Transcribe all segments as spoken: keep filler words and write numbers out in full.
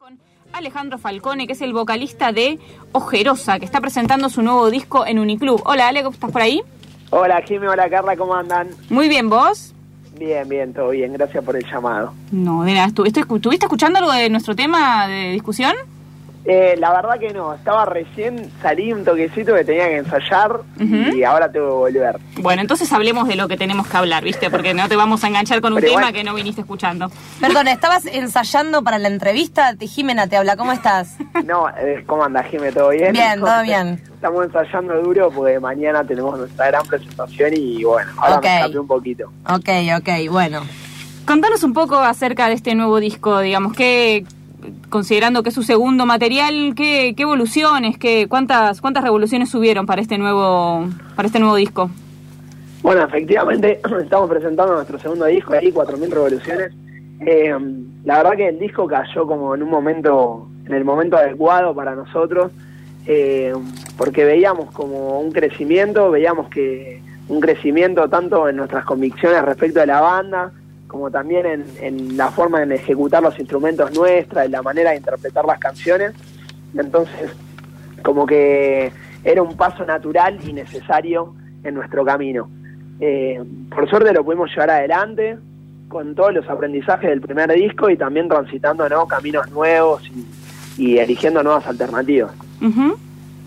Con Alejandro Falcone, que es el vocalista de Ojerosa, que está presentando su nuevo disco en Uniclub. Hola Ale, ¿cómo estás por ahí? Hola Jimmy, hola Carla, ¿cómo andan? Muy bien, ¿vos? Bien, bien, todo bien, gracias por el llamado. No, de nada, ¿estuviste, ¿estuviste escuchando algo de nuestro tema de discusión? Eh, la verdad que no, estaba recién, salí un toquecito que tenía que ensayar uh-huh. y ahora tengo que volver. Bueno, entonces hablemos de lo que tenemos que hablar, ¿viste? Porque no te vamos a enganchar con un Pero tema igual... que no viniste escuchando. Perdón, ¿estabas ensayando para la entrevista? Jimena te habla, ¿cómo estás? No, eh, ¿cómo andas, Jimena? ¿Todo bien? Bien, todo bien. Estamos ensayando duro porque mañana tenemos nuestra gran presentación y bueno, ahora okay. me escapé un poquito. Ok, ok, bueno. Contanos un poco acerca de este nuevo disco, digamos, que... considerando que es su segundo material, ¿qué, qué evoluciones, qué, cuántas cuántas revoluciones subieron para este nuevo para este nuevo disco? Bueno, efectivamente estamos presentando nuestro segundo disco, ahí cuatro mil revoluciones. Eh, la verdad que el disco cayó como en un momento, en el momento adecuado para nosotros, eh, porque veíamos como un crecimiento, veíamos que un crecimiento tanto en nuestras convicciones respecto de la banda, como también en, en la forma en ejecutar los instrumentos nuestra, en la manera de interpretar las canciones. Entonces, como que era un paso natural y necesario en nuestro camino. Eh, por suerte lo pudimos llevar adelante, con todos los aprendizajes del primer disco y también transitando, ¿no?, caminos nuevos y, y eligiendo nuevas alternativas. Uh-huh.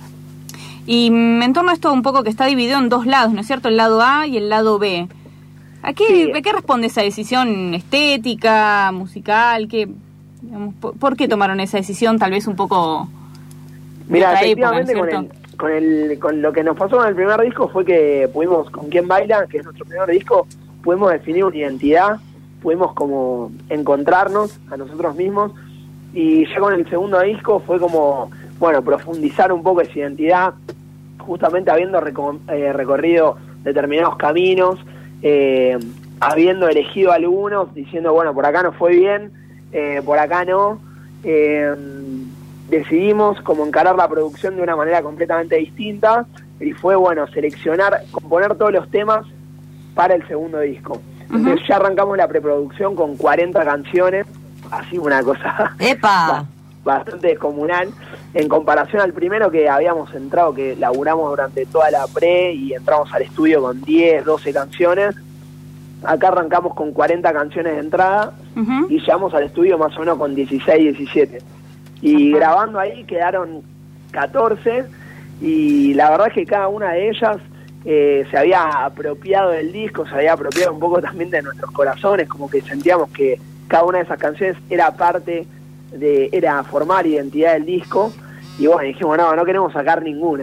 Y en torno a esto un poco que está dividido en dos lados, ¿no es cierto? El lado A y el lado B. ¿A qué, sí. ¿A qué responde esa decisión estética, musical? ¿Qué, digamos, por, ¿Por qué tomaron esa decisión tal vez un poco de Mira, otra efectivamente época, con, el, con, el, con lo que nos pasó con el primer disco fue que pudimos, con Quién Baila, que es nuestro primer disco, pudimos definir una identidad, pudimos como encontrarnos a nosotros mismos, y ya con el segundo disco fue como, bueno, profundizar un poco esa identidad, justamente habiendo reco- eh, recorrido determinados caminos, Eh, habiendo elegido algunos, diciendo, bueno, por acá no fue bien, eh, por acá no, eh, decidimos como encarar la producción de una manera completamente distinta, y fue, bueno, seleccionar, componer todos los temas para el segundo disco. Entonces uh-huh. ya arrancamos la preproducción con cuarenta canciones, así una cosa ¡epa! bastante descomunal, en comparación al primero que habíamos entrado, que laburamos durante toda la pre y entramos al estudio con diez, doce canciones. Acá arrancamos con cuarenta canciones de entrada uh-huh. y llegamos al estudio más o menos con dieciséis, diecisiete. Y uh-huh. grabando ahí quedaron catorce, y la verdad es que cada una de ellas eh, se había apropiado del disco, se había apropiado un poco también de nuestros corazones, como que sentíamos que cada una de esas canciones era parte de era formar identidad del disco, y bueno, dijimos, no, no queremos sacar ninguna,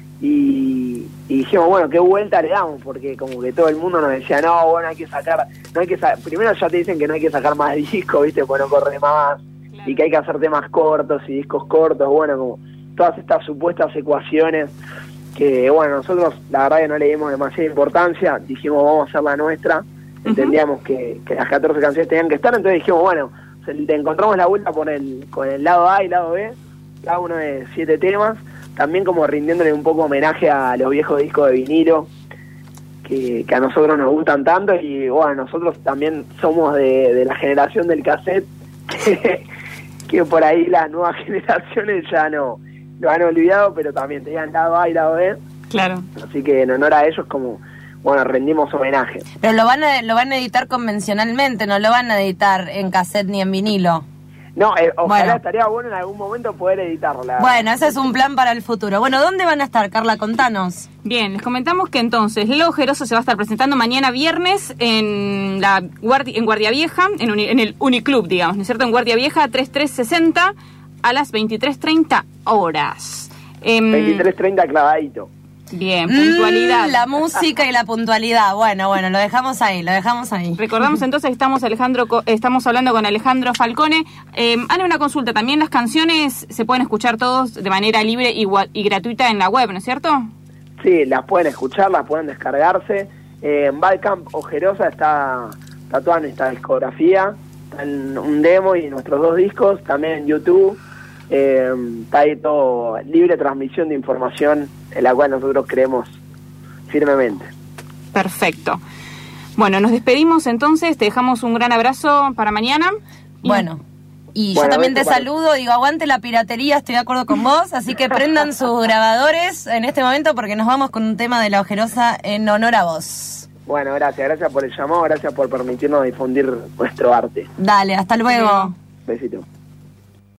y, y dijimos, bueno, qué vuelta le damos, porque como que todo el mundo nos decía, no, bueno, hay que sacar, no hay que sa- primero ya te dicen que no hay que sacar más discos, viste, pues no corre más, claro. Y que hay que hacer temas cortos y discos cortos, bueno, como todas estas supuestas ecuaciones que, bueno, nosotros la verdad que no le dimos demasiada importancia, dijimos, vamos a hacer la nuestra, uh-huh. entendíamos que, que las catorce canciones tenían que estar, entonces dijimos, bueno, te encontramos la vuelta por el, con el lado A y lado B, cada uno de siete temas, también como rindiéndole un poco homenaje a los viejos discos de vinilo que, que a nosotros nos gustan tanto, y bueno, nosotros también somos de, de la generación del cassette, que, que por ahí las nuevas generaciones ya no lo han olvidado, pero también tenían lado A y lado B. Claro. Así que en honor a ellos, como bueno, rendimos homenaje. Pero lo van a, lo van a editar convencionalmente, no lo van a editar en cassette ni en vinilo. No, eh, ojalá bueno. estaría bueno en algún momento poder editarla. Bueno, ese es un plan para el futuro. Bueno, ¿dónde van a estar, Carla? Contanos. Bien, les comentamos que entonces Lo Ojerosa se va a estar presentando mañana viernes en la Guardia, en Guardia Vieja, en, uni, en el Uniclub, digamos, ¿no es cierto? En Guardia Vieja, treinta y tres sesenta a las veintitrés treinta horas. Eh, veintitrés treinta clavadito. Bien, puntualidad. Mm, la música y la puntualidad. Bueno, bueno, lo dejamos ahí, lo dejamos ahí. Recordamos entonces que estamos, Alejandro, estamos hablando con Alejandro Falcone. Eh, Ana, una consulta. También las canciones se pueden escuchar todos de manera libre y, y gratuita en la web, ¿no es cierto? Sí, las pueden escuchar, las pueden descargarse. Eh, en Bandcamp Ojerosa está, está toda nuestra discografía. Está en un demo y nuestros dos discos. También en YouTube. Eh, está ahí todo, libre transmisión de información, en la cual nosotros creemos firmemente. Perfecto. Bueno, nos despedimos entonces, te dejamos un gran abrazo para mañana. Bueno, Y Bueno, yo también te eso para- saludo, digo, aguante la piratería, estoy de acuerdo con vos, así que prendan sus grabadores en este momento porque nos vamos con un tema de La Ojerosa en honor a vos. Bueno, gracias, gracias por el llamado, gracias por permitirnos difundir nuestro arte. Dale, hasta luego. Besito.